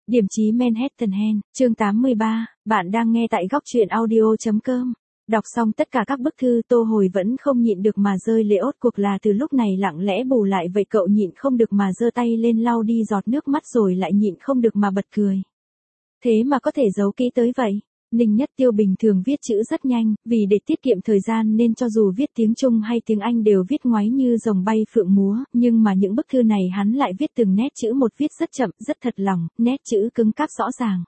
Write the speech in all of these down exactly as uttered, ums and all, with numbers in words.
Điểm chí Manhattan Hen, chương tám mươi ba, bạn đang nghe tại góc truyện audio.com. Đọc xong tất cả các bức thư Tô Hồi vẫn không nhịn được mà rơi lệ, ốt cuộc là từ lúc này lặng lẽ bù lại vậy. Cậu nhịn không được mà giơ tay lên lau đi giọt nước mắt rồi lại nhịn không được mà bật cười. Thế mà có thể giấu kỹ tới vậy. Ninh Nhất Tiêu bình thường viết chữ rất nhanh, vì để tiết kiệm thời gian nên cho dù viết tiếng Trung hay tiếng Anh đều viết ngoáy như rồng bay phượng múa, nhưng mà những bức thư này hắn lại viết từng nét chữ một, viết rất chậm, rất thật lòng, nét chữ cứng cáp rõ ràng.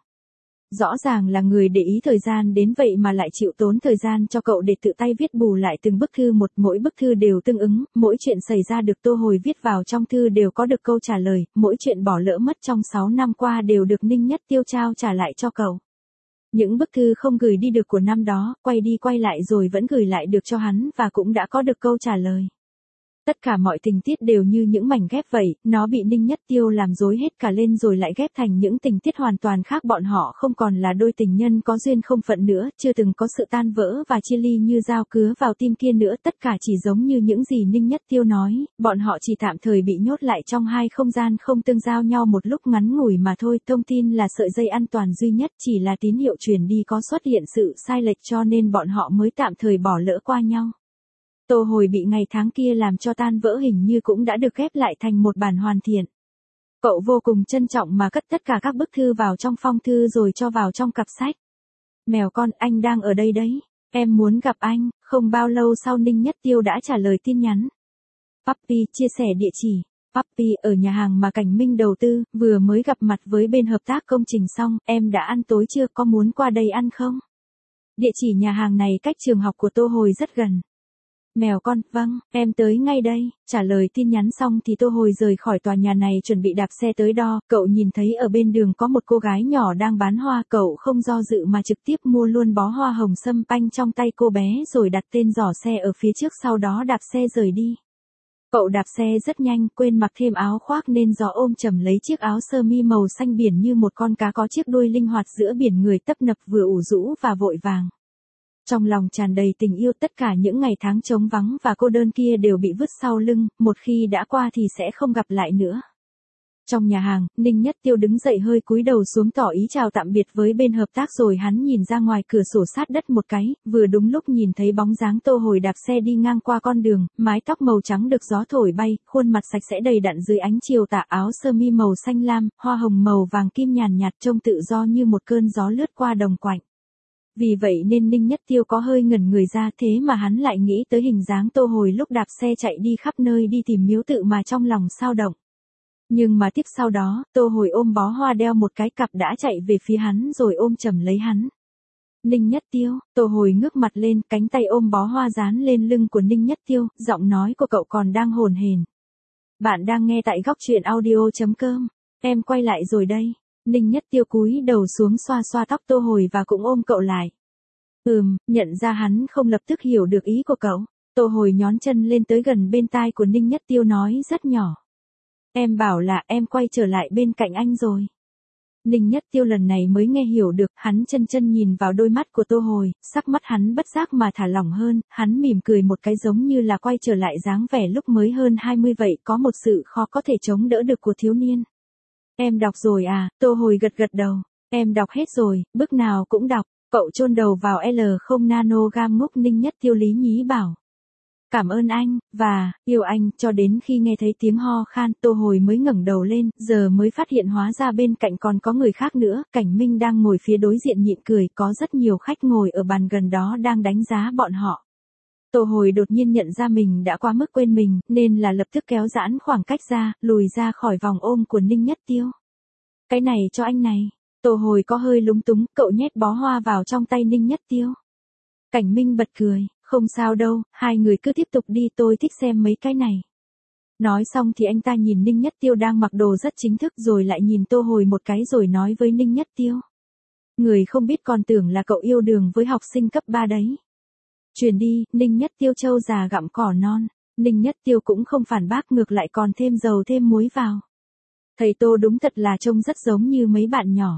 Rõ ràng là người để ý thời gian đến vậy mà lại chịu tốn thời gian cho cậu để tự tay viết bù lại từng bức thư một, mỗi bức thư đều tương ứng, mỗi chuyện xảy ra được Tô Hồi viết vào trong thư đều có được câu trả lời, mỗi chuyện bỏ lỡ mất trong sáu năm qua đều được Ninh Nhất Tiêu trao trả lại cho cậu. Những bức thư không gửi đi được của năm đó, quay đi quay lại rồi vẫn gửi lại được cho hắn và cũng đã có được câu trả lời. Tất cả mọi tình tiết đều như những mảnh ghép vậy, nó bị Ninh Nhất Tiêu làm rối hết cả lên rồi lại ghép thành những tình tiết hoàn toàn khác. Bọn họ không còn là đôi tình nhân có duyên không phận nữa, chưa từng có sự tan vỡ và chia ly như dao cứa vào tim kia nữa. Tất cả chỉ giống như những gì Ninh Nhất Tiêu nói, bọn họ chỉ tạm thời bị nhốt lại trong hai không gian không tương giao nhau một lúc ngắn ngủi mà thôi. Thông tin là sợi dây an toàn duy nhất, chỉ là tín hiệu truyền đi có xuất hiện sự sai lệch cho nên bọn họ mới tạm thời bỏ lỡ qua nhau. Tô Hồi bị ngày tháng kia làm cho tan vỡ hình như cũng đã được ghép lại thành một bản hoàn thiện. Cậu vô cùng trân trọng mà cất tất cả các bức thư vào trong phong thư rồi cho vào trong cặp sách. Mèo con, anh đang ở đây đấy. Em muốn gặp anh. Không bao lâu sau Ninh Nhất Tiêu đã trả lời tin nhắn. Puppy chia sẻ địa chỉ. Puppy ở nhà hàng mà Cảnh Minh đầu tư, vừa mới gặp mặt với bên hợp tác công trình xong. Em đã ăn tối chưa, có muốn qua đây ăn không? Địa chỉ nhà hàng này cách trường học của Tô Hồi rất gần. Mèo con, vâng, em tới ngay đây. Trả lời tin nhắn xong thì Tô Hồi rời khỏi tòa nhà này chuẩn bị đạp xe tới đó. Cậu nhìn thấy ở bên đường có một cô gái nhỏ đang bán hoa. Cậu không do dự mà trực tiếp mua luôn bó hoa hồng sâm panh trong tay cô bé rồi đặt tên giỏ xe ở phía trước, sau đó đạp xe rời đi. Cậu đạp xe rất nhanh, quên mặc thêm áo khoác nên gió ôm chầm lấy chiếc áo sơ mi màu xanh biển như một con cá có chiếc đuôi linh hoạt giữa biển người tấp nập, vừa ủ rũ và vội vàng. Trong lòng tràn đầy tình yêu, tất cả những ngày tháng trống vắng và cô đơn kia đều bị vứt sau lưng, một khi đã qua thì sẽ không gặp lại nữa. Trong nhà hàng, Ninh Nhất Tiêu đứng dậy hơi cúi đầu xuống tỏ ý chào tạm biệt với bên hợp tác rồi hắn nhìn ra ngoài cửa sổ sát đất một cái, vừa đúng lúc nhìn thấy bóng dáng Tô Hồi đạp xe đi ngang qua con đường, mái tóc màu trắng được gió thổi bay, khuôn mặt sạch sẽ đầy đặn dưới ánh chiều tà, áo sơ mi màu xanh lam, hoa hồng màu vàng kim nhàn nhạt trông tự do như một cơn gió lướt qua đồng quạnh. Vì vậy nên Ninh Nhất Tiêu có hơi ngẩn người ra, thế mà hắn lại nghĩ tới hình dáng Tô Hồi lúc đạp xe chạy đi khắp nơi đi tìm miếu tự mà trong lòng xao động. Nhưng mà tiếp sau đó, Tô Hồi ôm bó hoa đeo một cái cặp đã chạy về phía hắn rồi ôm chầm lấy hắn. Ninh Nhất Tiêu, Tô Hồi ngước mặt lên, cánh tay ôm bó hoa dán lên lưng của Ninh Nhất Tiêu, giọng nói của cậu còn đang hồn hển. Bạn đang nghe tại góc truyện audio.com, em quay lại rồi đây. Ninh Nhất Tiêu cúi đầu xuống xoa xoa tóc Tô Hồi và cũng ôm cậu lại. Ừm, nhận ra hắn không lập tức hiểu được ý của cậu. Tô Hồi nhón chân lên tới gần bên tai của Ninh Nhất Tiêu nói rất nhỏ. Em bảo là em quay trở lại bên cạnh anh rồi. Ninh Nhất Tiêu lần này mới nghe hiểu được, hắn chân chân nhìn vào đôi mắt của Tô Hồi, sắc mắt hắn bất giác mà thả lỏng hơn, hắn mỉm cười một cái giống như là quay trở lại dáng vẻ lúc mới hơn hai mươi vậy, có một sự khó có thể chống đỡ được của thiếu niên. Em đọc rồi à? Tô Hồi gật gật đầu. Em đọc hết rồi, bước nào cũng đọc. Cậu chôn đầu vào L không nanogam ngốc. Ninh Nhất Tiêu lý nhí bảo. Cảm ơn anh, và, yêu anh, cho đến khi nghe thấy tiếng ho khan, Tô Hồi mới ngẩng đầu lên, giờ mới phát hiện hóa ra bên cạnh còn có người khác nữa. Cảnh Minh đang ngồi phía đối diện nhịn cười, có rất nhiều khách ngồi ở bàn gần đó đang đánh giá bọn họ. Tô Hồi đột nhiên nhận ra mình đã quá mức quên mình, nên là lập tức kéo giãn khoảng cách ra, lùi ra khỏi vòng ôm của Ninh Nhất Tiêu. Cái này cho anh này. Tô Hồi có hơi lúng túng, cậu nhét bó hoa vào trong tay Ninh Nhất Tiêu. Cảnh Minh bật cười, không sao đâu, hai người cứ tiếp tục đi, tôi thích xem mấy cái này. Nói xong thì anh ta nhìn Ninh Nhất Tiêu đang mặc đồ rất chính thức rồi lại nhìn Tô Hồi một cái rồi nói với Ninh Nhất Tiêu. Người không biết còn tưởng là cậu yêu đương với học sinh cấp ba đấy. Truyền đi, Ninh Nhất Tiêu trâu già gặm cỏ non. Ninh Nhất Tiêu cũng không phản bác, ngược lại còn thêm dầu thêm muối vào. Thầy Tô đúng thật là trông rất giống như mấy bạn nhỏ.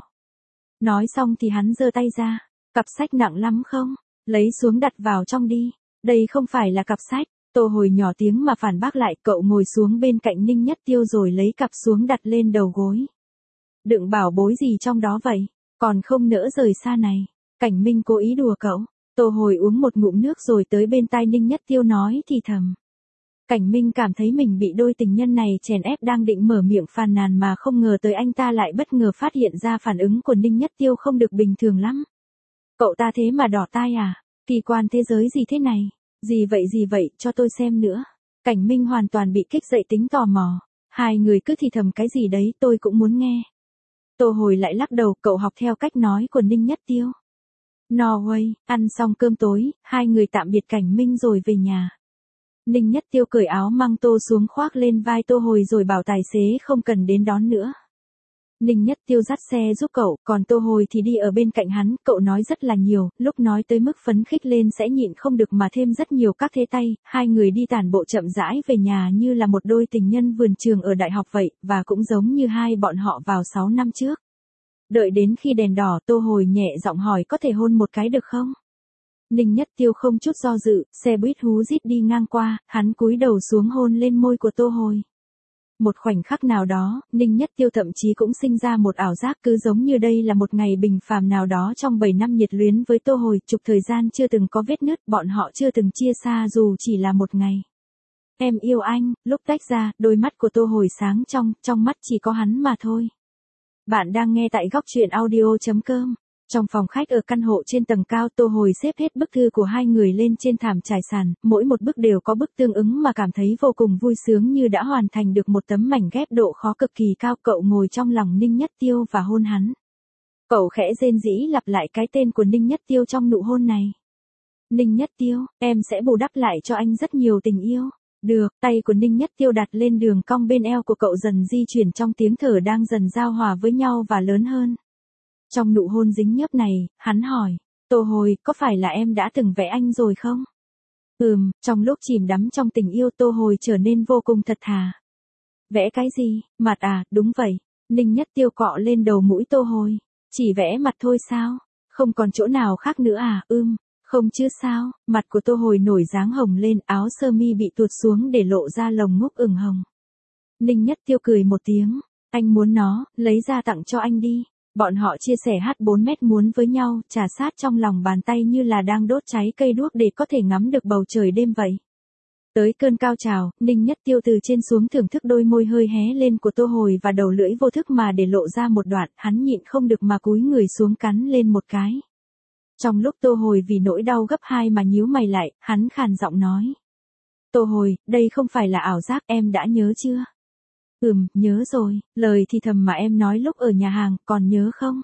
Nói xong thì hắn giơ tay ra. Cặp sách nặng lắm không? Lấy xuống đặt vào trong đi. Đây không phải là cặp sách. Tô Hồi nhỏ tiếng mà phản bác lại. Cậu ngồi xuống bên cạnh Ninh Nhất Tiêu rồi lấy cặp xuống đặt lên đầu gối. Đựng bảo bối gì trong đó vậy? Còn không nỡ rời xa này. Cảnh Minh cố ý đùa cậu. Tô Hồi uống một ngụm nước rồi tới bên tai Ninh Nhất Tiêu nói thì thầm. Cảnh Minh cảm thấy mình bị đôi tình nhân này chèn ép, đang định mở miệng phàn nàn mà không ngờ tới anh ta lại bất ngờ phát hiện ra phản ứng của Ninh Nhất Tiêu không được bình thường lắm. Cậu ta thế mà đỏ tai à? Kỳ quan thế giới gì thế này? Gì vậy gì vậy, cho tôi xem nữa. Cảnh Minh hoàn toàn bị kích dậy tính tò mò. Hai người cứ thì thầm cái gì đấy, tôi cũng muốn nghe. Tô Hồi lại lắc đầu, cậu học theo cách nói của Ninh Nhất Tiêu. Norway, ăn xong cơm tối, hai người tạm biệt Cảnh Minh rồi về nhà. Ninh Nhất Tiêu cởi áo măng tô xuống khoác lên vai Tô Hồi rồi bảo tài xế không cần đến đón nữa. Ninh Nhất Tiêu dắt xe giúp cậu, còn Tô Hồi thì đi ở bên cạnh hắn, cậu nói rất là nhiều, lúc nói tới mức phấn khích lên sẽ nhịn không được mà thêm rất nhiều các thế tay, hai người đi tản bộ chậm rãi về nhà như là một đôi tình nhân vườn trường ở đại học vậy, và cũng giống như hai bọn họ vào sáu năm trước. Đợi đến khi đèn đỏ, Tô Hồi nhẹ giọng hỏi có thể hôn một cái được không? Ninh Nhất Tiêu không chút do dự, xe buýt hú rít đi ngang qua, hắn cúi đầu xuống hôn lên môi của Tô Hồi. Một khoảnh khắc nào đó, Ninh Nhất Tiêu thậm chí cũng sinh ra một ảo giác cứ giống như đây là một ngày bình phàm nào đó trong bảy năm nhiệt luyến với Tô Hồi, chục thời gian chưa từng có vết nứt, bọn họ chưa từng chia xa dù chỉ là một ngày. Em yêu anh, lúc tách ra, đôi mắt của Tô Hồi sáng trong, trong mắt chỉ có hắn mà thôi. Bạn đang nghe tại góc truyện audio chấm com. Trong phòng khách ở căn hộ trên tầng cao, Tô Hồi xếp hết bức thư của hai người lên trên thảm trải sàn, mỗi một bức đều có bức tương ứng mà cảm thấy vô cùng vui sướng như đã hoàn thành được một tấm mảnh ghép độ khó cực kỳ cao. Cậu ngồi trong lòng Ninh Nhất Tiêu và hôn hắn. Cậu khẽ rên rỉ lặp lại cái tên của Ninh Nhất Tiêu trong nụ hôn này. Ninh Nhất Tiêu, em sẽ bù đắp lại cho anh rất nhiều tình yêu. Được, tay của Ninh Nhất Tiêu đặt lên đường cong bên eo của cậu dần di chuyển trong tiếng thở đang dần giao hòa với nhau và lớn hơn. Trong nụ hôn dính nhớp này, hắn hỏi, Tô Hồi, có phải là em đã từng vẽ anh rồi không? Ừm, trong lúc chìm đắm trong tình yêu Tô Hồi trở nên vô cùng thật thà. Vẽ cái gì, mặt à, đúng vậy. Ninh Nhất Tiêu cọ lên đầu mũi Tô Hồi. Chỉ vẽ mặt thôi sao? Không còn chỗ nào khác nữa à, ưm, không chứ sao, mặt của Tô Hồi nổi dáng hồng lên, áo sơ mi bị tuột xuống để lộ ra lồng ngúc ửng hồng. Ninh Nhất Tiêu cười một tiếng, anh muốn nó, lấy ra tặng cho anh đi. Bọn họ chia sẻ hát bốn mét muốn với nhau, trà sát trong lòng bàn tay như là đang đốt cháy cây đuốc để có thể ngắm được bầu trời đêm vậy. Tới cơn cao trào, Ninh Nhất Tiêu từ trên xuống thưởng thức đôi môi hơi hé lên của Tô Hồi và đầu lưỡi vô thức mà để lộ ra một đoạn, hắn nhịn không được mà cúi người xuống cắn lên một cái. Trong lúc Tô Hồi vì nỗi đau gấp hai mà nhíu mày lại, hắn khàn giọng nói. Tô Hồi, đây không phải là ảo giác, em đã nhớ chưa? Ừm, nhớ rồi, lời thì thầm mà em nói lúc ở nhà hàng, còn nhớ không?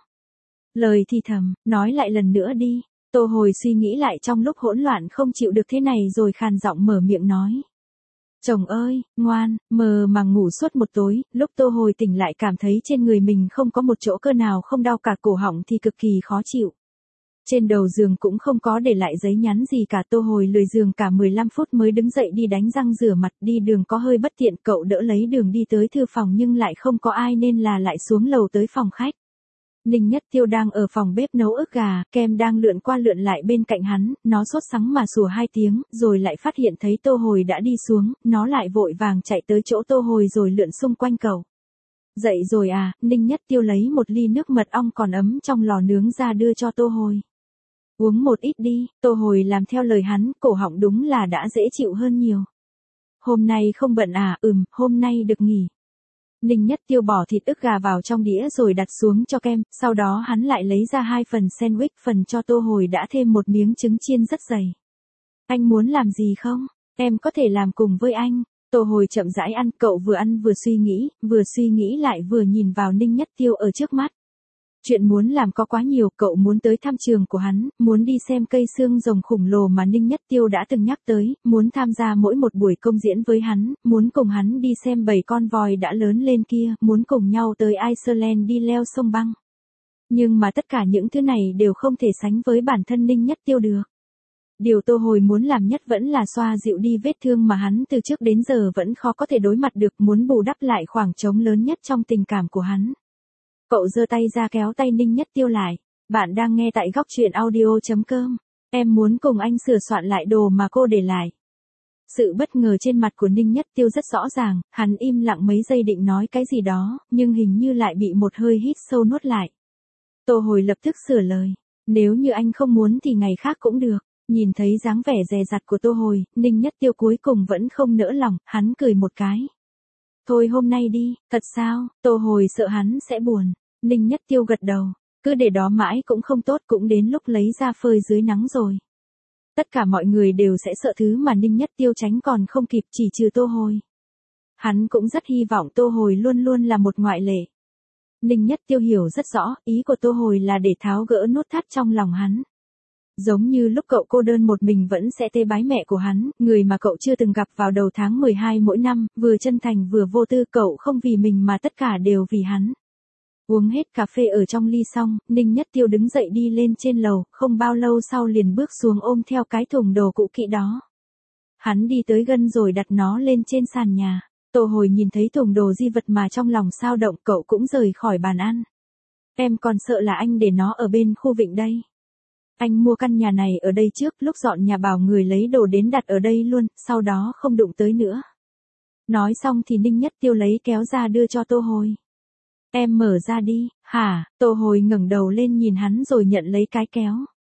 Lời thì thầm, nói lại lần nữa đi. Tô Hồi suy nghĩ lại trong lúc hỗn loạn không chịu được thế này rồi khàn giọng mở miệng nói. Chồng ơi, ngoan, mờ mà ngủ suốt một tối, lúc Tô Hồi tỉnh lại cảm thấy trên người mình không có một chỗ cơ nào không đau, cả cổ họng thì cực kỳ khó chịu. Trên đầu giường cũng không có để lại giấy nhắn gì cả. Tô Hồi lười giường cả mười lăm phút mới đứng dậy đi đánh răng rửa mặt, đi đường có hơi bất tiện, cậu đỡ lấy đường đi tới thư phòng nhưng lại không có ai nên là lại xuống lầu tới phòng khách. Ninh Nhất Tiêu đang ở phòng bếp nấu ức gà, kem đang lượn qua lượn lại bên cạnh hắn, nó sốt sắng mà sủa hai tiếng, rồi lại phát hiện thấy Tô Hồi đã đi xuống, nó lại vội vàng chạy tới chỗ Tô Hồi rồi lượn xung quanh cậu. Dậy rồi à, Ninh Nhất Tiêu lấy một ly nước mật ong còn ấm trong lò nướng ra đưa cho Tô Hồi. Uống một ít đi, Tô Hồi làm theo lời hắn, cổ họng đúng là đã dễ chịu hơn nhiều. Hôm nay không bận à, ừm, hôm nay được nghỉ. Ninh Nhất Tiêu bỏ thịt ức gà vào trong đĩa rồi đặt xuống cho kem, sau đó hắn lại lấy ra hai phần sandwich, phần cho Tô Hồi đã thêm một miếng trứng chiên rất dày. Anh muốn làm gì không? Em có thể làm cùng với anh. Tô Hồi chậm rãi ăn, cậu vừa ăn vừa suy nghĩ, vừa suy nghĩ lại vừa nhìn vào Ninh Nhất Tiêu ở trước mắt. Chuyện muốn làm có quá nhiều, cậu muốn tới thăm trường của hắn, muốn đi xem cây xương rồng khổng lồ mà Ninh Nhất Tiêu đã từng nhắc tới, muốn tham gia mỗi một buổi công diễn với hắn, muốn cùng hắn đi xem bầy con voi đã lớn lên kia, muốn cùng nhau tới Iceland đi leo sông băng. Nhưng mà tất cả những thứ này đều không thể sánh với bản thân Ninh Nhất Tiêu được. Điều Tô Hồi muốn làm nhất vẫn là xoa dịu đi vết thương mà hắn từ trước đến giờ vẫn khó có thể đối mặt được, muốn bù đắp lại khoảng trống lớn nhất trong tình cảm của hắn. Cậu giơ tay ra kéo tay Ninh Nhất Tiêu lại. Bạn đang nghe tại góc truyện audio chấm com. Em muốn cùng anh sửa soạn lại đồ mà cô để lại. Sự bất ngờ trên mặt của Ninh Nhất Tiêu rất rõ ràng, hắn im lặng mấy giây định nói cái gì đó, nhưng hình như lại bị một hơi hít sâu nuốt lại. Tô Hồi lập tức sửa lời, nếu như anh không muốn thì ngày khác cũng được. Nhìn thấy dáng vẻ dè dặt của Tô Hồi, Ninh Nhất Tiêu cuối cùng vẫn không nỡ lòng, hắn cười một cái. Thôi hôm nay đi, thật sao? Tô Hồi sợ hắn sẽ buồn. Ninh Nhất Tiêu gật đầu, cứ để đó mãi cũng không tốt, cũng đến lúc lấy ra phơi dưới nắng rồi. Tất cả mọi người đều sẽ sợ thứ mà Ninh Nhất Tiêu tránh còn không kịp, chỉ trừ Tô Hồi. Hắn cũng rất hy vọng Tô Hồi luôn luôn là một ngoại lệ. Ninh Nhất Tiêu hiểu rất rõ, ý của Tô Hồi là để tháo gỡ nút thắt trong lòng hắn. Giống như lúc cậu cô đơn một mình vẫn sẽ tế bái mẹ của hắn, người mà cậu chưa từng gặp vào đầu tháng mười hai mỗi năm, vừa chân thành vừa vô tư, cậu không vì mình mà tất cả đều vì hắn. Uống hết cà phê ở trong ly xong, Ninh Nhất Tiêu đứng dậy đi lên trên lầu, không bao lâu sau liền bước xuống ôm theo cái thùng đồ cũ kỹ đó. Hắn đi tới gần rồi đặt nó lên trên sàn nhà. Tô Hồi nhìn thấy thùng đồ di vật mà trong lòng sao động, cậu cũng rời khỏi bàn ăn. Em còn sợ là anh để nó ở bên khu vịnh đây. Anh mua căn nhà này ở đây trước, lúc dọn nhà bảo người lấy đồ đến đặt ở đây luôn, sau đó không đụng tới nữa. Nói xong thì Ninh Nhất Tiêu lấy kéo ra đưa cho Tô Hồi. Em mở ra đi, hả? Tô Hồi ngẩng đầu lên nhìn hắn rồi nhận lấy cái kéo.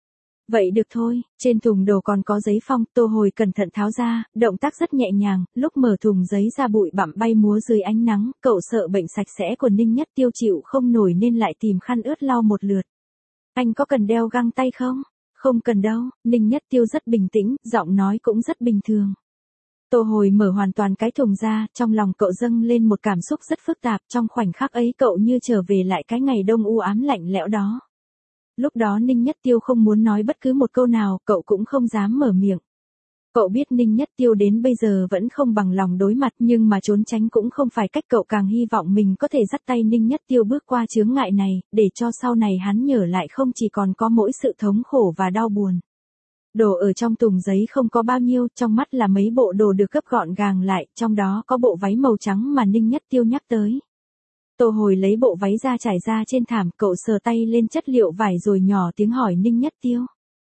Vậy được thôi, trên thùng đồ còn có giấy phong, Tô Hồi cẩn thận tháo ra, động tác rất nhẹ nhàng, lúc mở thùng giấy ra bụi bặm bay múa dưới ánh nắng, cậu sợ bệnh sạch sẽ của Ninh Nhất Tiêu chịu không nổi nên lại tìm khăn ướt lau một lượt. Anh có cần đeo găng tay không? Không cần đâu, Ninh Nhất Tiêu rất bình tĩnh, giọng nói cũng rất bình thường. Tô Hồi mở hoàn toàn cái thùng ra, trong lòng cậu dâng lên một cảm xúc rất phức tạp, trong khoảnh khắc ấy cậu như trở về lại cái ngày đông u ám lạnh lẽo đó. Lúc đó Ninh Nhất Tiêu không muốn nói bất cứ một câu nào, cậu cũng không dám mở miệng. Cậu biết Ninh Nhất Tiêu đến bây giờ vẫn không bằng lòng đối mặt, nhưng mà trốn tránh cũng không phải cách, cậu càng hy vọng mình có thể dắt tay Ninh Nhất Tiêu bước qua chướng ngại này, để cho sau này hắn nhớ lại không chỉ còn có mỗi sự thống khổ và đau buồn. Đồ ở trong thùng giấy không có bao nhiêu, trong mắt là mấy bộ đồ được gấp gọn gàng lại, trong đó có bộ váy màu trắng mà Ninh Nhất Tiêu nhắc tới. Tô Hồi lấy bộ váy ra trải ra trên thảm, cậu sờ tay lên chất liệu vải rồi nhỏ tiếng hỏi Ninh Nhất Tiêu.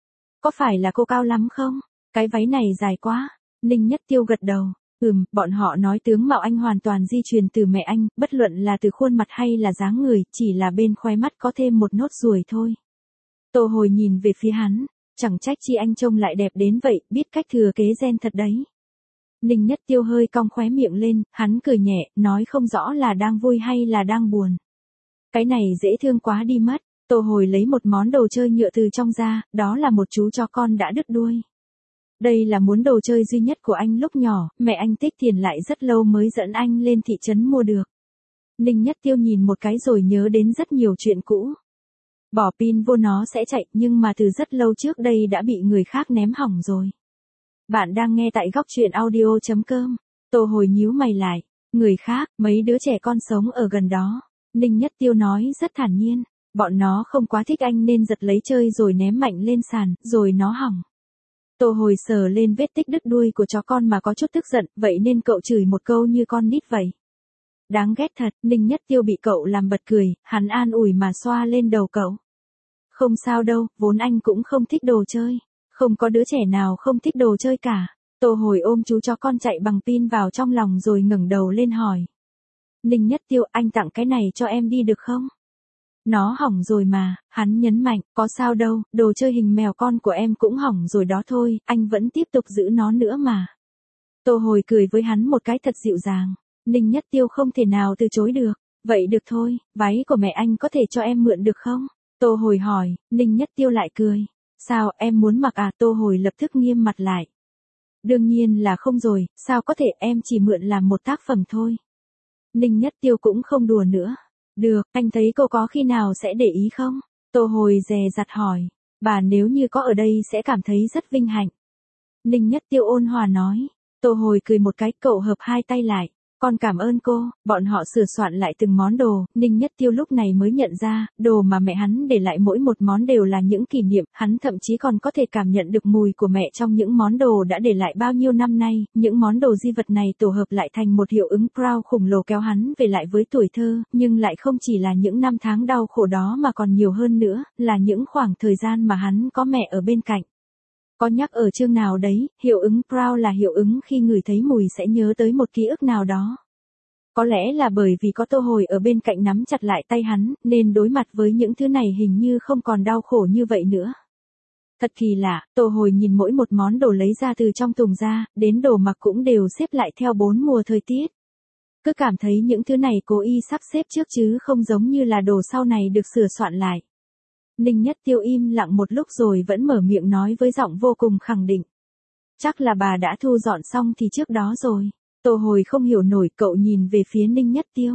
Có phải là cô cao lắm không? Cái váy này dài quá. Ninh Nhất Tiêu gật đầu. Ừm, bọn họ nói tướng mạo anh hoàn toàn di truyền từ mẹ anh, bất luận là từ khuôn mặt hay là dáng người, chỉ là bên khóe mắt có thêm một nốt ruồi thôi. Tô Hồi nhìn về phía hắn, chẳng trách chi anh trông lại đẹp đến vậy, biết cách thừa kế gen thật đấy. Ninh Nhất Tiêu hơi cong khóe miệng lên, hắn cười nhẹ, nói không rõ là đang vui hay là đang buồn. Cái này dễ thương quá đi mất. Tô Hồi lấy một món đồ chơi nhựa từ trong ra, đó là một chú chó con đã đứt đuôi. Đây là món đồ chơi duy nhất của anh lúc nhỏ, mẹ anh tích tiền lại rất lâu mới dẫn anh lên thị trấn mua được. Ninh Nhất Tiêu nhìn một cái rồi nhớ đến rất nhiều chuyện cũ. Bỏ pin vô nó sẽ chạy, nhưng mà từ rất lâu trước đây đã bị người khác ném hỏng rồi. Bạn đang nghe tại góc truyện audio chấm com. Tô Hồi nhíu mày lại. Người khác, mấy đứa trẻ con sống ở gần đó. Ninh Nhất Tiêu nói rất thản nhiên. Bọn nó không quá thích anh nên giật lấy chơi rồi ném mạnh lên sàn, rồi nó hỏng. Tô Hồi sờ lên vết tích đứt đuôi của chó con mà có chút tức giận, vậy nên cậu chửi một câu như con nít vậy. Đáng ghét thật, Ninh Nhất Tiêu bị cậu làm bật cười, hắn an ủi mà xoa lên đầu cậu. Không sao đâu, vốn anh cũng không thích đồ chơi. Không có đứa trẻ nào không thích đồ chơi cả. Tô Hồi ôm chú chó con chạy bằng pin vào trong lòng rồi ngẩng đầu lên hỏi. Ninh Nhất Tiêu, anh tặng cái này cho em đi được không? Nó hỏng rồi mà, hắn nhấn mạnh, có sao đâu, đồ chơi hình mèo con của em cũng hỏng rồi đó thôi, anh vẫn tiếp tục giữ nó nữa mà. Tô Hồi cười với hắn một cái thật dịu dàng. Ninh Nhất Tiêu không thể nào từ chối được. Vậy được thôi, váy của mẹ anh có thể cho em mượn được không? Tô Hồi hỏi, Ninh Nhất Tiêu lại cười. Sao, em muốn mặc à? Tô Hồi lập tức nghiêm mặt lại. Đương nhiên là không rồi, sao có thể, em chỉ mượn làm một tác phẩm thôi. Ninh Nhất Tiêu cũng không đùa nữa. Được, anh thấy cô có khi nào sẽ để ý không? Tô Hồi dè dặt hỏi. Bà nếu như có ở đây sẽ cảm thấy rất vinh hạnh. Ninh Nhất Tiêu ôn hòa nói. Tô Hồi cười một cái, cậu hợp hai tay lại. Con cảm ơn cô. Bọn họ sửa soạn lại từng món đồ, Ninh Nhất Tiêu lúc này mới nhận ra, đồ mà mẹ hắn để lại mỗi một món đều là những kỷ niệm, hắn thậm chí còn có thể cảm nhận được mùi của mẹ trong những món đồ đã để lại bao nhiêu năm nay, những món đồ di vật này tổ hợp lại thành một hiệu ứng proud khủng lồ kéo hắn về lại với tuổi thơ, nhưng lại không chỉ là những năm tháng đau khổ đó mà còn nhiều hơn nữa, là những khoảng thời gian mà hắn có mẹ ở bên cạnh. Có nhắc ở chương nào đấy, hiệu ứng Proud là hiệu ứng khi ngửi thấy mùi sẽ nhớ tới một ký ức nào đó. Có lẽ là bởi vì có Tô Hồi ở bên cạnh nắm chặt lại tay hắn, nên đối mặt với những thứ này hình như không còn đau khổ như vậy nữa. Thật kỳ lạ, Tô Hồi nhìn mỗi một món đồ lấy ra từ trong thùng ra, đến đồ mặc cũng đều xếp lại theo bốn mùa thời tiết. Cứ cảm thấy những thứ này cố ý sắp xếp trước chứ không giống như là đồ sau này được sửa soạn lại. Ninh Nhất Tiêu im lặng một lúc rồi vẫn mở miệng nói với giọng vô cùng khẳng định. Chắc là bà đã thu dọn xong thì trước đó rồi. Tô Hồi không hiểu nổi, cậu nhìn về phía Ninh Nhất Tiêu.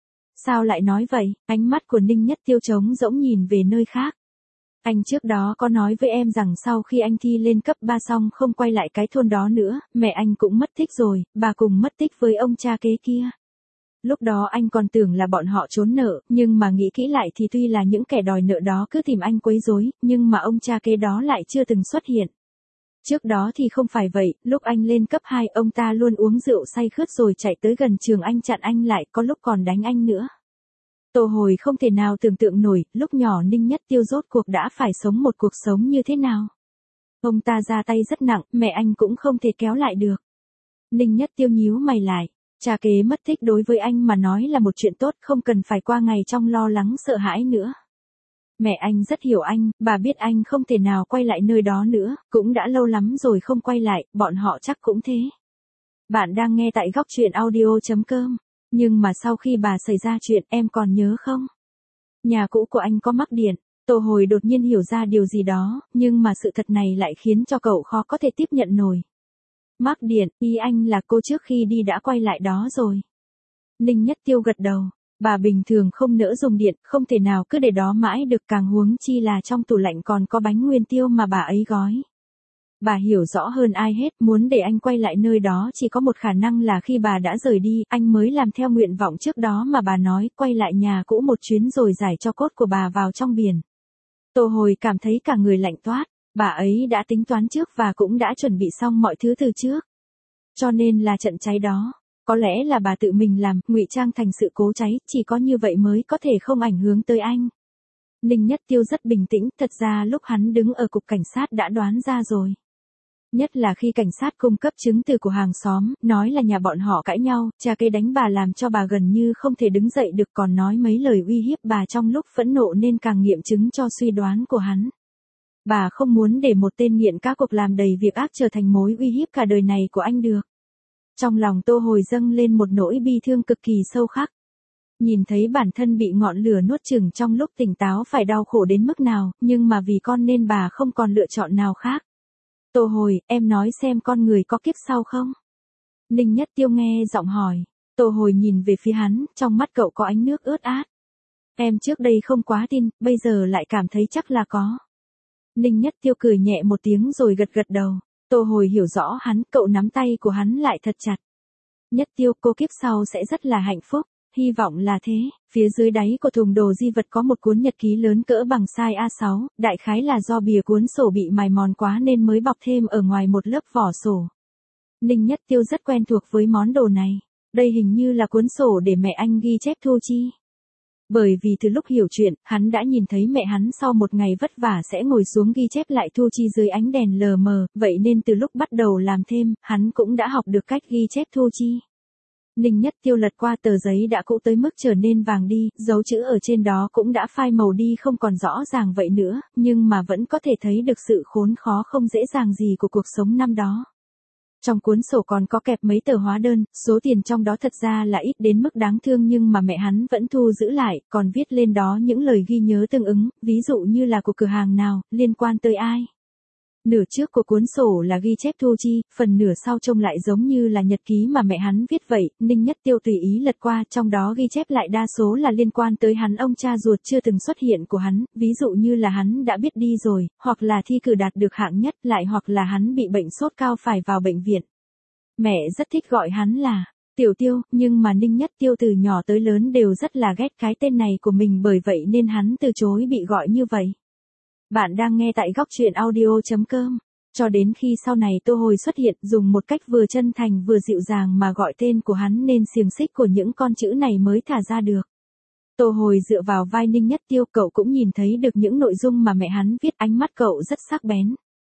Sao lại nói vậy? Ánh mắt của Ninh Nhất Tiêu trống rỗng nhìn về nơi khác. Anh trước đó có nói với em rằng sau khi anh thi lên cấp ba xong không quay lại cái thôn đó nữa, mẹ anh cũng mất tích rồi, bà cùng mất tích với ông cha kế kia. Lúc đó anh còn tưởng là bọn họ trốn nợ, nhưng mà nghĩ kỹ lại thì tuy là những kẻ đòi nợ đó cứ tìm anh quấy rối, nhưng mà ông cha kế đó lại chưa từng xuất hiện. Trước đó thì không phải vậy, lúc anh lên cấp hai ông ta luôn uống rượu say khướt rồi chạy tới gần trường anh chặn anh lại, có lúc còn đánh anh nữa. Tô Hồi không thể nào tưởng tượng nổi, lúc nhỏ Ninh Nhất Tiêu rốt cuộc đã phải sống một cuộc sống như thế nào. Ông ta ra tay rất nặng, mẹ anh cũng không thể kéo lại được. Ninh Nhất Tiêu nhíu mày lại, cha kế mất tích đối với anh mà nói là một chuyện tốt, không cần phải qua ngày trong lo lắng sợ hãi nữa. Mẹ anh rất hiểu anh, bà biết anh không thể nào quay lại nơi đó nữa, cũng đã lâu lắm rồi không quay lại, bọn họ chắc cũng thế. Bạn đang nghe tại góc truyện audio chấm com. Nhưng mà sau khi bà xảy ra chuyện em còn nhớ không? Nhà cũ của anh có mắc điện. Tô Hồi đột nhiên hiểu ra điều gì đó, nhưng mà sự thật này lại khiến cho cậu khó có thể tiếp nhận nổi. Mắc điện, ý anh là cô trước khi đi đã quay lại đó rồi. Ninh Nhất Tiêu gật đầu. Bà bình thường không nỡ dùng điện, không thể nào cứ để đó mãi được, càng huống chi là trong tủ lạnh còn có bánh nguyên tiêu mà bà ấy gói. Bà hiểu rõ hơn ai hết, muốn để anh quay lại nơi đó chỉ có một khả năng là khi bà đã rời đi, anh mới làm theo nguyện vọng trước đó mà bà nói, quay lại nhà cũ một chuyến rồi giải cho cốt của bà vào trong biển. Tô Hồi cảm thấy cả người lạnh toát, bà ấy đã tính toán trước và cũng đã chuẩn bị xong mọi thứ từ trước. Cho nên là trận cháy đó, có lẽ là bà tự mình làm, ngụy trang thành sự cố cháy, chỉ có như vậy mới có thể không ảnh hưởng tới anh. Ninh Nhất Tiêu rất bình tĩnh, thật ra lúc hắn đứng ở cục cảnh sát đã đoán ra rồi. Nhất là khi cảnh sát cung cấp chứng từ của hàng xóm, nói là nhà bọn họ cãi nhau, cha kế đánh bà làm cho bà gần như không thể đứng dậy được, còn nói mấy lời uy hiếp bà trong lúc phẫn nộ nên càng nghiệm chứng cho suy đoán của hắn. Bà không muốn để một tên nghiện các cuộc làm đầy việc ác trở thành mối uy hiếp cả đời này của anh được. Trong lòng Tô Hồi dâng lên một nỗi bi thương cực kỳ sâu khắc. Nhìn thấy bản thân bị ngọn lửa nuốt chửng trong lúc tỉnh táo phải đau khổ đến mức nào, nhưng mà vì con nên bà không còn lựa chọn nào khác. Tô Hồi, em nói xem con người có kiếp sau không? Ninh Nhất Tiêu nghe giọng hỏi. Tô Hồi nhìn về phía hắn, trong mắt cậu có ánh nước ướt át. Em trước đây không quá tin, bây giờ lại cảm thấy chắc là có. Ninh Nhất Tiêu cười nhẹ một tiếng rồi gật gật đầu. Tô Hồi hiểu rõ hắn, cậu nắm tay của hắn lại thật chặt. Nhất Tiêu, cô kiếp sau sẽ rất là hạnh phúc, hy vọng là thế. Phía dưới đáy của thùng đồ di vật có một cuốn nhật ký lớn cỡ bằng size A sáu, đại khái là do bìa cuốn sổ bị mài mòn quá nên mới bọc thêm ở ngoài một lớp vỏ sổ. Ninh Nhất Tiêu rất quen thuộc với món đồ này. Đây hình như là cuốn sổ để mẹ anh ghi chép thu chi. Bởi vì từ lúc hiểu chuyện, hắn đã nhìn thấy mẹ hắn sau một ngày vất vả sẽ ngồi xuống ghi chép lại thu chi dưới ánh đèn lờ mờ, vậy nên từ lúc bắt đầu làm thêm, hắn cũng đã học được cách ghi chép thu chi. Ninh Nhất Tiêu lật qua tờ giấy đã cũ tới mức trở nên vàng đi, dấu chữ ở trên đó cũng đã phai màu đi không còn rõ ràng vậy nữa, nhưng mà vẫn có thể thấy được sự khốn khó không dễ dàng gì của cuộc sống năm đó. Trong cuốn sổ còn có kẹp mấy tờ hóa đơn, số tiền trong đó thật ra là ít đến mức đáng thương nhưng mà mẹ hắn vẫn thu giữ lại, còn viết lên đó những lời ghi nhớ tương ứng, ví dụ như là của cửa hàng nào, liên quan tới ai. Nửa trước của cuốn sổ là ghi chép thu chi, phần nửa sau trông lại giống như là nhật ký mà mẹ hắn viết vậy. Ninh Nhất Tiêu tùy ý lật qua, trong đó ghi chép lại đa số là liên quan tới hắn ông cha ruột chưa từng xuất hiện của hắn, ví dụ như là hắn đã biết đi rồi, hoặc là thi cử đạt được hạng nhất, lại hoặc là hắn bị bệnh sốt cao phải vào bệnh viện. Mẹ rất thích gọi hắn là Tiểu Tiêu, nhưng mà Ninh Nhất Tiêu từ nhỏ tới lớn đều rất là ghét cái tên này của mình, bởi vậy nên hắn từ chối bị gọi như vậy. Bạn đang nghe tại góc truyện audio chấm com. Cho đến khi sau này Tô Hồi xuất hiện, dùng một cách vừa chân thành vừa dịu dàng mà gọi tên của hắn nên xiềng xích của những con chữ này mới thả ra được. Tô Hồi dựa vào vai Ninh Nhất Tiêu, cậu cũng nhìn thấy được những nội dung mà mẹ hắn viết, ánh mắt cậu rất sắc bén.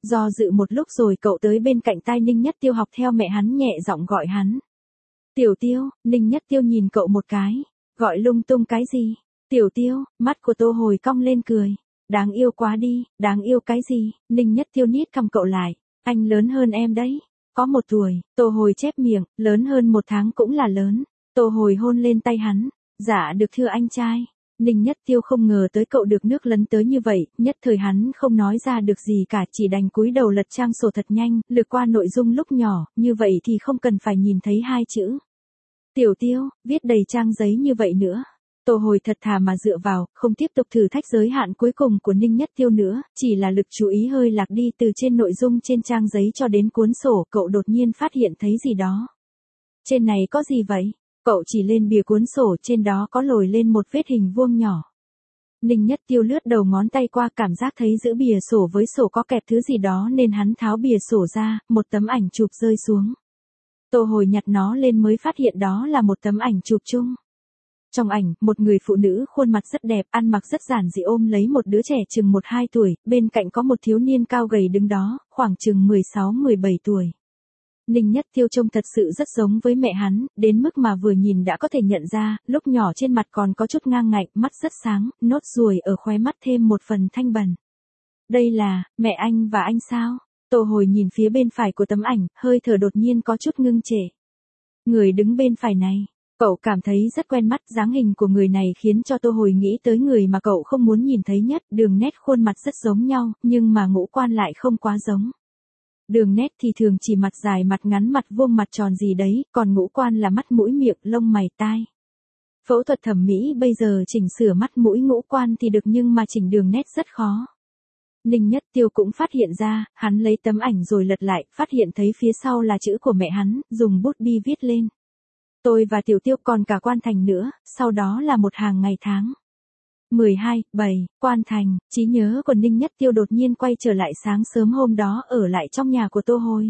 Do dự một lúc rồi cậu tới bên cạnh tai Ninh Nhất Tiêu học theo mẹ hắn nhẹ giọng gọi hắn. Tiểu Tiêu, Ninh Nhất Tiêu nhìn cậu một cái, gọi lung tung cái gì? Tiểu Tiêu, mắt của Tô Hồi cong lên cười. Đáng yêu quá đi, đáng yêu cái gì? Ninh Nhất Tiêu nít cằm cậu lại, anh lớn hơn em đấy. Có một tuổi, Tô Hồi chép miệng, lớn hơn một tháng cũng là lớn. Tô Hồi hôn lên tay hắn, dạ được thưa anh trai. Ninh Nhất Tiêu không ngờ tới cậu được nước lấn tới như vậy, nhất thời hắn không nói ra được gì cả, chỉ đành cúi đầu lật trang sổ thật nhanh, lược qua nội dung lúc nhỏ, như vậy thì không cần phải nhìn thấy hai chữ. Tiểu Tiêu, viết đầy trang giấy như vậy nữa. Tô Hồi thật thà mà dựa vào, không tiếp tục thử thách giới hạn cuối cùng của Ninh Nhất Tiêu nữa, chỉ là lực chú ý hơi lạc đi từ trên nội dung trên trang giấy cho đến cuốn sổ, cậu đột nhiên phát hiện thấy gì đó. Trên này có gì vậy? Cậu chỉ lên bìa cuốn sổ, trên đó có lồi lên một vết hình vuông nhỏ. Ninh Nhất Tiêu lướt đầu ngón tay qua, cảm giác thấy giữa bìa sổ với sổ có kẹp thứ gì đó nên hắn tháo bìa sổ ra, một tấm ảnh chụp rơi xuống. Tô Hồi nhặt nó lên mới phát hiện đó là một tấm ảnh chụp chung. Trong ảnh, một người phụ nữ khuôn mặt rất đẹp, ăn mặc rất giản dị ôm lấy một đứa trẻ chừng một hai tuổi, bên cạnh có một thiếu niên cao gầy đứng đó, khoảng chừng mười sáu mười bảy tuổi. Ninh Nhất Tiêu trông thật sự rất giống với mẹ hắn, đến mức mà vừa nhìn đã có thể nhận ra, lúc nhỏ trên mặt còn có chút ngang ngạnh, mắt rất sáng, nốt ruồi ở khóe mắt thêm một phần thanh bần. Đây là, mẹ anh và anh sao? Tô Hồi nhìn phía bên phải của tấm ảnh, hơi thở đột nhiên có chút ngưng trệ. Người đứng bên phải này, cậu cảm thấy rất quen mắt, dáng hình của người này khiến cho Tô Hồi nghĩ tới người mà cậu không muốn nhìn thấy nhất, đường nét khuôn mặt rất giống nhau, nhưng mà ngũ quan lại không quá giống. Đường nét thì thường chỉ mặt dài mặt ngắn mặt vuông mặt tròn gì đấy, còn ngũ quan là mắt mũi miệng lông mày tai. Phẫu thuật thẩm mỹ bây giờ chỉnh sửa mắt mũi ngũ quan thì được nhưng mà chỉnh đường nét rất khó. Ninh Nhất Tiêu cũng phát hiện ra, hắn lấy tấm ảnh rồi lật lại, phát hiện thấy phía sau là chữ của mẹ hắn, dùng bút bi viết lên. Tôi và Tiểu Tiêu còn cả Quan Thành nữa, sau đó là một hàng ngày tháng. mười hai, bảy, Quan Thành, trí nhớ của Ninh Nhất Tiêu đột nhiên quay trở lại sáng sớm hôm đó ở lại trong nhà của Tô Hồi.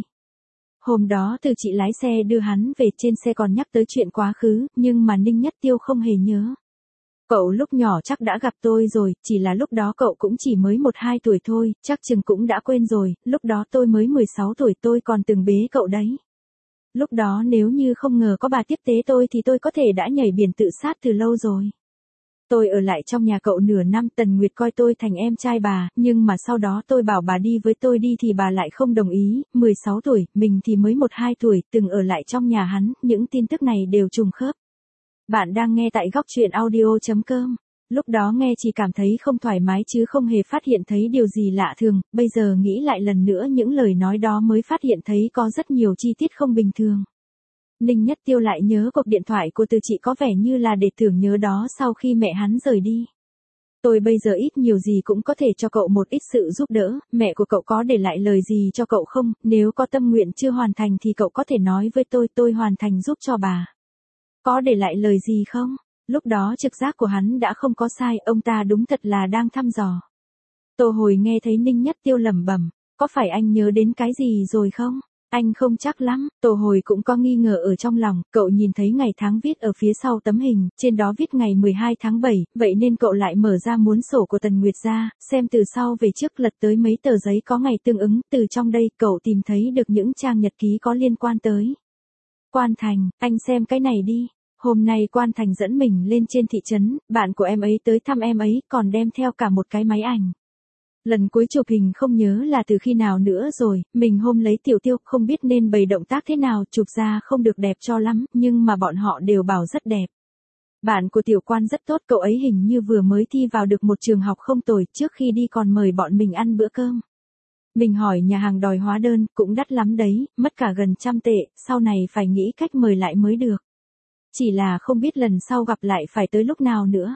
Hôm đó từ chị lái xe đưa hắn về, trên xe còn nhắc tới chuyện quá khứ, nhưng mà Ninh Nhất Tiêu không hề nhớ. Cậu lúc nhỏ chắc đã gặp tôi rồi, chỉ là lúc đó cậu cũng chỉ mới một hai tuổi thôi, chắc chừng cũng đã quên rồi, lúc đó tôi mới mười sáu tuổi, tôi còn từng bế cậu đấy. Lúc đó nếu như không ngờ có bà tiếp tế tôi thì tôi có thể đã nhảy biển tự sát từ lâu rồi. Tôi ở lại trong nhà cậu nửa năm, Tần Nguyệt coi tôi thành em trai bà, nhưng mà sau đó tôi bảo bà đi với tôi đi thì bà lại không đồng ý, mười sáu tuổi, mình thì mới một hai tuổi, từng ở lại trong nhà hắn, những tin tức này đều trùng khớp. Bạn đang nghe tại góc truyện audio chấm com. Lúc đó nghe chỉ cảm thấy không thoải mái chứ không hề phát hiện thấy điều gì lạ thường, bây giờ nghĩ lại lần nữa những lời nói đó mới phát hiện thấy có rất nhiều chi tiết không bình thường. Ninh Nhất Tiêu lại nhớ cuộc điện thoại của Từ chị có vẻ như là để tưởng nhớ đó sau khi mẹ hắn rời đi. Tôi bây giờ ít nhiều gì cũng có thể cho cậu một ít sự giúp đỡ, mẹ của cậu có để lại lời gì cho cậu không, nếu có tâm nguyện chưa hoàn thành thì cậu có thể nói với tôi, tôi hoàn thành giúp cho bà. Có để lại lời gì không? Lúc đó trực giác của hắn đã không có sai, ông ta đúng thật là đang thăm dò. Tô Hồi nghe thấy Ninh Nhất Tiêu lẩm bẩm, có phải anh nhớ đến cái gì rồi không? Anh không chắc lắm, Tô Hồi cũng có nghi ngờ ở trong lòng, cậu nhìn thấy ngày tháng viết ở phía sau tấm hình, trên đó viết ngày mười hai tháng bảy, vậy nên cậu lại mở ra muốn sổ của Tần Nguyệt ra, xem từ sau về trước lật tới mấy tờ giấy có ngày tương ứng, từ trong đây cậu tìm thấy được những trang nhật ký có liên quan tới. Quan Thành, anh xem cái này đi. Hôm nay Quan Thành dẫn mình lên trên thị trấn, bạn của em ấy tới thăm em ấy, còn đem theo cả một cái máy ảnh. Lần cuối chụp hình không nhớ là từ khi nào nữa rồi, mình hôm lấy Tiểu Tiêu, không biết nên bày động tác thế nào, chụp ra không được đẹp cho lắm, nhưng mà bọn họ đều bảo rất đẹp. Bạn của Tiểu Quan rất tốt, cậu ấy hình như vừa mới thi vào được một trường học không tồi, trước khi đi còn mời bọn mình ăn bữa cơm. Mình hỏi nhà hàng đòi hóa đơn, cũng đắt lắm đấy, mất cả gần trăm tệ, sau này phải nghĩ cách mời lại mới được. Chỉ là không biết lần sau gặp lại phải tới lúc nào nữa.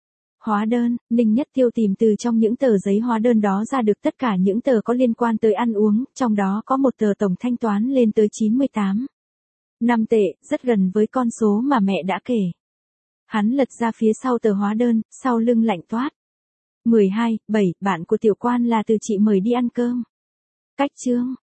Hóa đơn, Ninh Nhất Tiêu tìm từ trong những tờ giấy hóa đơn đó ra được tất cả những tờ có liên quan tới ăn uống, trong đó có một tờ tổng thanh toán lên tới chín mươi tám. năm tệ, rất gần với con số mà mẹ đã kể. Hắn lật ra phía sau tờ hóa đơn, sau lưng lạnh toát. mười hai, bảy, bạn của Tiểu Quan là từ chị mời đi ăn cơm. Cách chương,